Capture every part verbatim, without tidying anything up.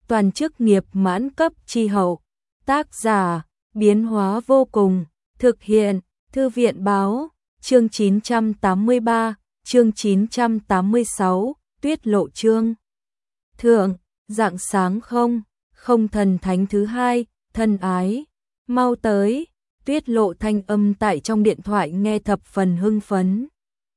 toàn chức nghiệp mãn cấp chi hậu. Tác giả, biến hóa vô cùng, thực hiện, Thư viện báo, chương chín trăm tám mươi ba, chương chín trăm tám mươi sáu, Tuyết Lộ chương. Thượng, rạng sáng không, không thần thánh thứ hai, thân ái, mau tới, Tuyết Lộ thanh âm tại trong điện thoại nghe thập phần hưng phấn.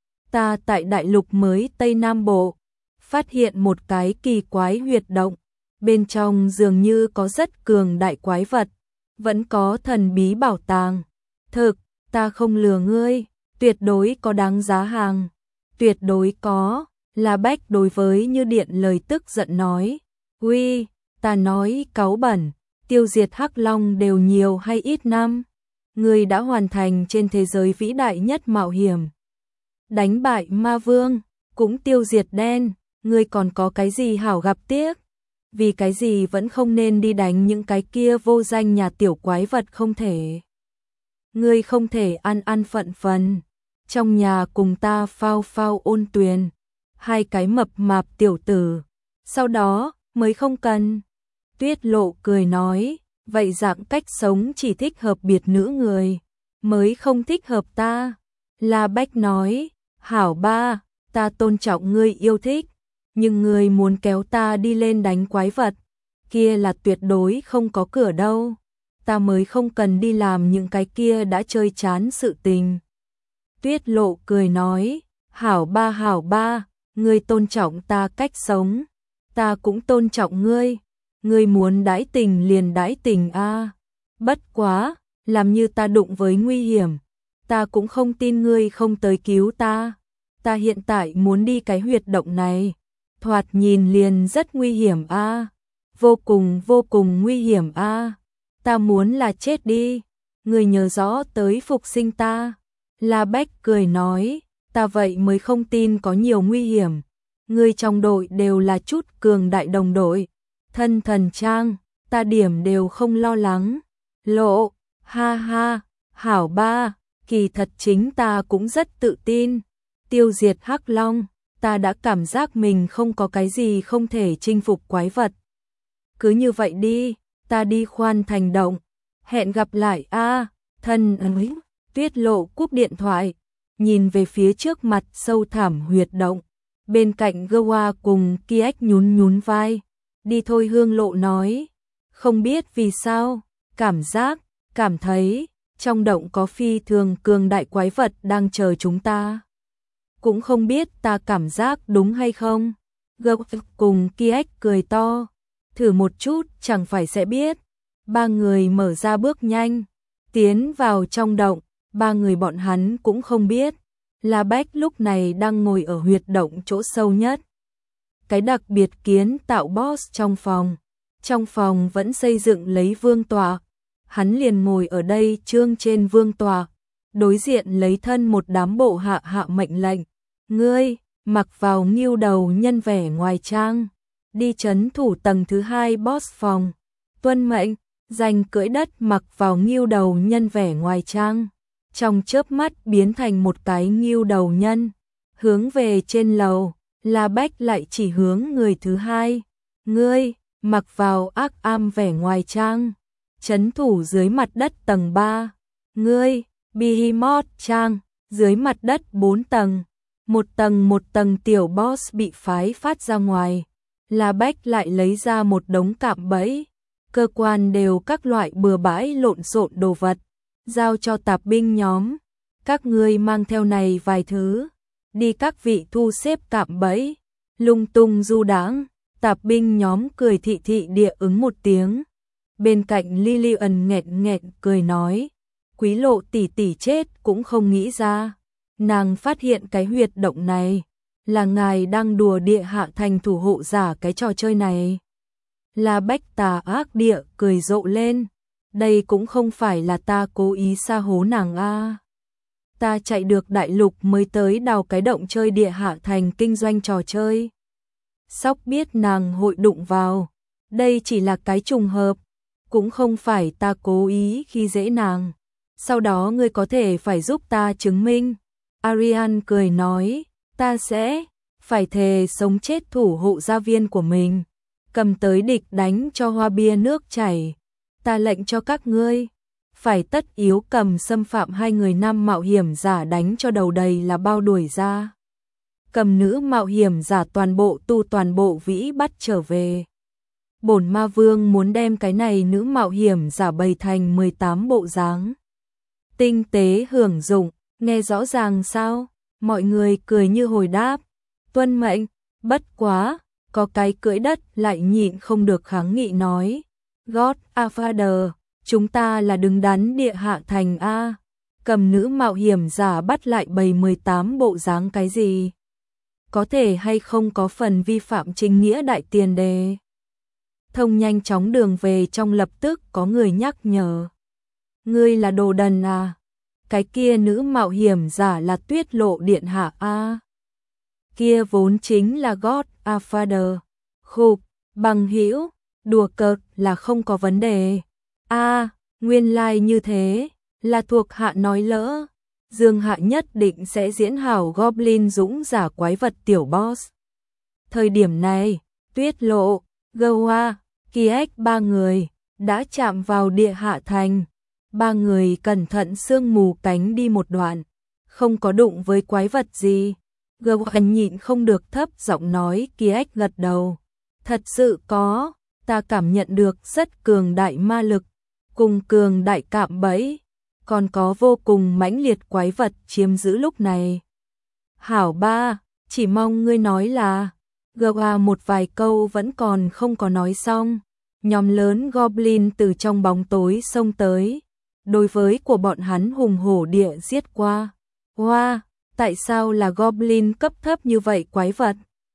Ta tại đại lục mới Tây Nam Bộ, phát hiện một cái kỳ quái huyệt động, bên trong dường như có rất cường đại quái vật, vẫn có thần bí bảo tàng. Thực, ta không lừa ngươi, tuyệt đối có đáng giá hàng, tuyệt đối có, La Bách đối với Như Điện lời tức giận nói. Uy, ta nói cáu bẩn, tiêu diệt Hắc Long đều nhiều hay ít năm, ngươi đã hoàn thành trên thế giới vĩ đại nhất mạo hiểm. Đánh bại ma vương, cũng tiêu diệt đen, ngươi còn có cái gì hảo gặp tiếc? Vì cái gì vẫn không nên đi đánh những cái kia vô danh nhà tiểu quái vật không thể? Ngươi không thể ăn ăn phận phần, trong nhà cùng ta phao phao ôn tuyền, hai cái mập mạp tiểu tử, sau đó mới không cần. Tuyết Lộ cười nói, vậy dạng cách sống chỉ thích hợp biệt nữ người, mới không thích hợp ta. La Bách nói, hảo ba, ta tôn trọng ngươi yêu thích, nhưng ngươi muốn kéo ta đi lên đánh quái vật, kia là tuyệt đối không có cửa đâu, ta mới không cần đi làm những cái kia đã chơi chán sự tình. Tuyết Lộ cười nói, hảo ba hảo ba, ngươi tôn trọng ta cách sống, ta cũng tôn trọng ngươi, ngươi muốn đãi tình liền đãi tình a. Bất quá, làm như ta đụng với nguy hiểm, ta cũng không tin ngươi không tới cứu ta. Ta hiện tại muốn đi cái huyệt động này, thoạt nhìn liền rất nguy hiểm a, vô cùng vô cùng nguy hiểm a. Ta muốn là chết đi, ngươi nhớ rõ tới phục sinh ta. La Bách cười nói, ta vậy mới không tin có nhiều nguy hiểm, ngươi trong đội đều là chút cường đại đồng đội, thân thần trang, ta điểm đều không lo lắng. Lộ, ha ha, hảo ba, kỳ thật chính ta cũng rất tự tin, tiêu diệt Hắc Long, ta đã cảm giác mình không có cái gì không thể chinh phục quái vật. Cứ như vậy đi, ta đi khoan thành động, hẹn gặp lại a, thân ơi. Tuyết Lộ cúp điện thoại, nhìn về phía trước mặt sâu thẳm huyệt động, bên cạnh Goa cùng Kiếc nhún nhún vai. Đi thôi, Hương Lộ nói, không biết vì sao, cảm giác, cảm thấy, trong động có phi thường cường đại quái vật đang chờ chúng ta. Cũng không biết ta cảm giác đúng hay không. Goa cùng Kiếc cười to, thử một chút chẳng phải sẽ biết. Ba người mở ra bước nhanh, tiến vào trong động. Ba người bọn hắn cũng không biết, La Bách lúc này đang ngồi ở huyệt động chỗ sâu nhất. Cái đặc biệt kiến tạo boss trong phòng. Trong phòng vẫn xây dựng lấy vương tọa. Hắn liền ngồi ở đây trương trên vương tọa, đối diện lấy thân một đám bộ hạ hạ mệnh lệnh. Ngươi, mặc vào ngưu đầu nhân vẻ ngoài trang, đi trấn thủ tầng thứ hai boss phòng. Tuân mệnh, giành cưỡi đất mặc vào ngưu đầu nhân vẻ ngoài trang. Trong chớp mắt biến thành một cái ngưu đầu nhân, hướng về trên lầu. La Bách lại chỉ hướng người thứ hai. Ngươi, mặc vào ác am vẻ ngoài trang, trấn thủ dưới mặt đất tầng ba. Ngươi, Behemoth trang, dưới mặt đất bốn tầng. Một tầng một tầng tiểu boss bị phái phát ra ngoài. La Bách lại lấy ra một đống cạm bẫy, cơ quan đều các loại bừa bãi lộn xộn đồ vật, giao cho tạp binh nhóm. Các ngươi mang theo này vài thứ, đi các vị thu xếp cạm bẫy, lung tung du đãng. Tạp binh nhóm cười thị thị địa ứng một tiếng. Bên cạnh Lillian nghẹn nghẹn cười nói, Quý Lộ tỷ tỷ chết cũng không nghĩ ra, nàng phát hiện cái huyệt động này, là ngài đang đùa địa hạ thành thủ hộ giả cái trò chơi này. La Bách tà ác địa cười rộ lên, đây cũng không phải là ta cố ý sa hố nàng a. Ta chạy được đại lục mới tới đào cái động chơi địa hạ thành kinh doanh trò chơi. Sóc biết nàng hội đụng vào, đây chỉ là cái trùng hợp, cũng không phải ta cố ý khi dễ nàng. Sau đó ngươi có thể phải giúp ta chứng minh. Arian cười nói, ta sẽ phải thề sống chết thủ hộ gia viên của mình. cầm tới địch đánh cho hoa bia nước chảy. Ta lệnh cho các ngươi, phải tất yếu cầm xâm phạm hai người nam mạo hiểm giả đánh cho đầu đầy là bao đuổi ra. Cầm nữ mạo hiểm giả toàn bộ tu toàn bộ vĩ bắt trở về. Bổn ma vương muốn đem cái này nữ mạo hiểm giả bày thành mười tám bộ dáng. Tinh tế hưởng dụng, nghe rõ ràng sao? Mọi người cười như hồi đáp. Tuân mệnh, bất quá, có cái cưỡi đất lại nhịn không được kháng nghị nói. God a Father, chúng ta là đứng đắn địa hạ thành A. Cầm nữ mạo hiểm giả bắt lại bày mười tám bộ dáng cái gì? Có thể hay không có phần vi phạm chính nghĩa đại tiền đề? Thông nhanh chóng đường về trong lập tức có người nhắc nhở. Ngươi là đồ đần à? Cái kia nữ mạo hiểm giả là Tuyết Lộ điện hạ a. Kia vốn chính là God a Father. Khục, bằng hữu, đùa cợt là không có vấn đề. A, nguyên lai like như thế, là thuộc hạ nói lỡ. Dương Hạ nhất định sẽ diễn hảo Goblin dũng giả quái vật tiểu boss. Thời điểm này, Tuyết Lộ, Goa, Kiek ba người đã chạm vào địa hạ thành. Ba người cẩn thận sương mù cánh đi một đoạn, không có đụng với quái vật gì. Goa nhịn không được thấp giọng nói. Kiek gật đầu. Thật sự có, ta cảm nhận được rất cường đại ma lực, cùng cường đại cạm bẫy, còn có vô cùng mãnh liệt quái vật chiếm giữ lúc này. Hảo ba, chỉ mong ngươi nói là. Goa một vài câu vẫn còn không có nói xong. Nhóm lớn Goblin từ trong bóng tối xông tới. Đối với của bọn hắn hùng hổ địa giết qua. Hoa, tại sao là Goblin cấp thấp như vậy quái vật?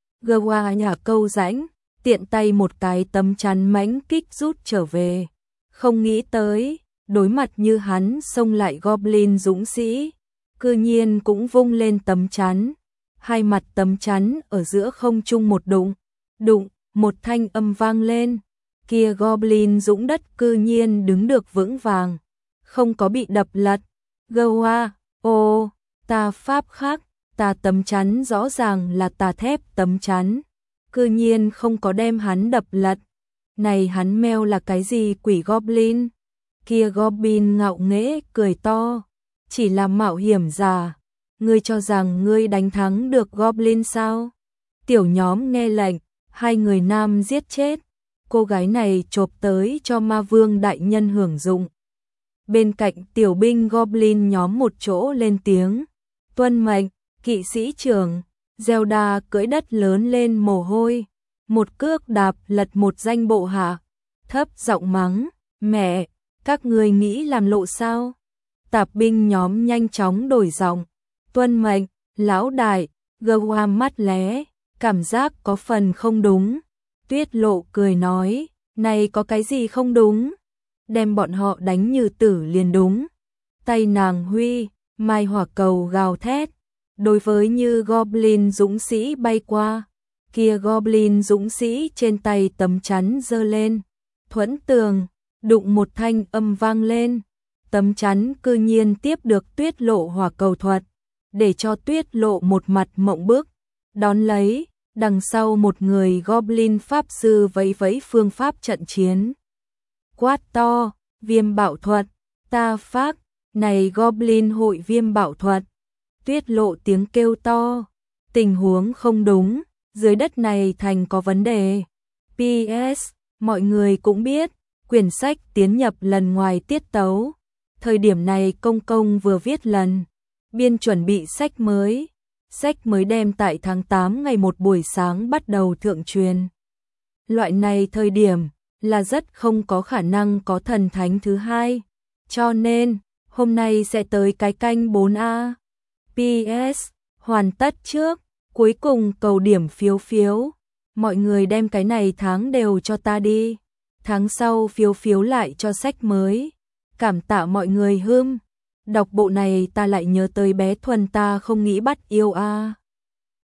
Goa nhả câu rãnh, tiện tay một cái tấm chắn mãnh kích rút trở về. Không nghĩ tới, đối mặt như hắn xông lại Goblin dũng sĩ, cư nhiên cũng vung lên tấm chắn. Hai mặt tấm chắn ở giữa không trung một đụng, đụng, một thanh âm vang lên. Kia Goblin dũng đất cư nhiên đứng được vững vàng, không có bị đập lật. Goa, ô, ta pháp khác, ta tấm chắn rõ ràng là tà thép tấm chắn, cư nhiên không có đem hắn đập lật. Này hắn meo là cái gì quỷ Goblin? Kia Goblin ngạo nghễ cười to, chỉ là mạo hiểm giả. Ngươi cho rằng ngươi đánh thắng được Goblin sao? Tiểu nhóm nghe lệnh, hai người nam giết chết. Cô gái này chộp tới cho ma vương đại nhân hưởng dụng. Bên cạnh tiểu binh Goblin nhóm một chỗ lên tiếng. Tuân mệnh, kỵ sĩ trưởng. Zelda cưỡi đất lớn lên mồ hôi. Một cước đạp lật một danh bộ hạ. Thấp giọng mắng, mẹ, các người nghĩ làm lộ sao? Tạp binh nhóm nhanh chóng đổi giọng. Tuân mệnh, lão đại. Goa mắt lé, cảm giác có phần không đúng. Tuyết Lộ cười nói, này có cái gì không đúng? Đem bọn họ đánh như tử liền đúng. Tay nàng huy, mai hỏa cầu gào thét. Đối với như Goblin dũng sĩ bay qua, kia Goblin dũng sĩ trên tay tấm chắn giơ lên. Thuẫn tường, đụng một thanh âm vang lên. Tấm chắn cư nhiên tiếp được Tuyết Lộ hỏa cầu thuật, để cho Tuyết Lộ một mặt mộng bức. Đón lấy, đằng sau một người Goblin pháp sư vẫy vẫy phương pháp trận chiến. Quát to, viêm bạo thuật, ta phát, này Goblin hội viêm bạo thuật. Tuyết Lộ tiếng kêu to, tình huống không đúng, dưới đất này thành có vấn đề. pê ét, mọi người cũng biết, quyển sách tiến nhập lần ngoài tiết tấu. Thời điểm này công công vừa viết lần, biên chuẩn bị sách mới. Sách mới đem tại tháng tám ngày một buổi sáng bắt đầu thượng truyền. Loại này thời điểm là rất không có khả năng có thần thánh thứ hai. Cho nên, hôm nay sẽ tới cái canh bốn A. pê ét, hoàn tất trước, cuối cùng cầu điểm phiếu phiếu. Mọi người đem cái này tháng đều cho ta đi. Tháng sau phiếu phiếu lại cho sách mới. Cảm tạ mọi người hưm. Đọc bộ này ta lại nhớ tới bé Thuần ta không nghĩ bắt yêu a.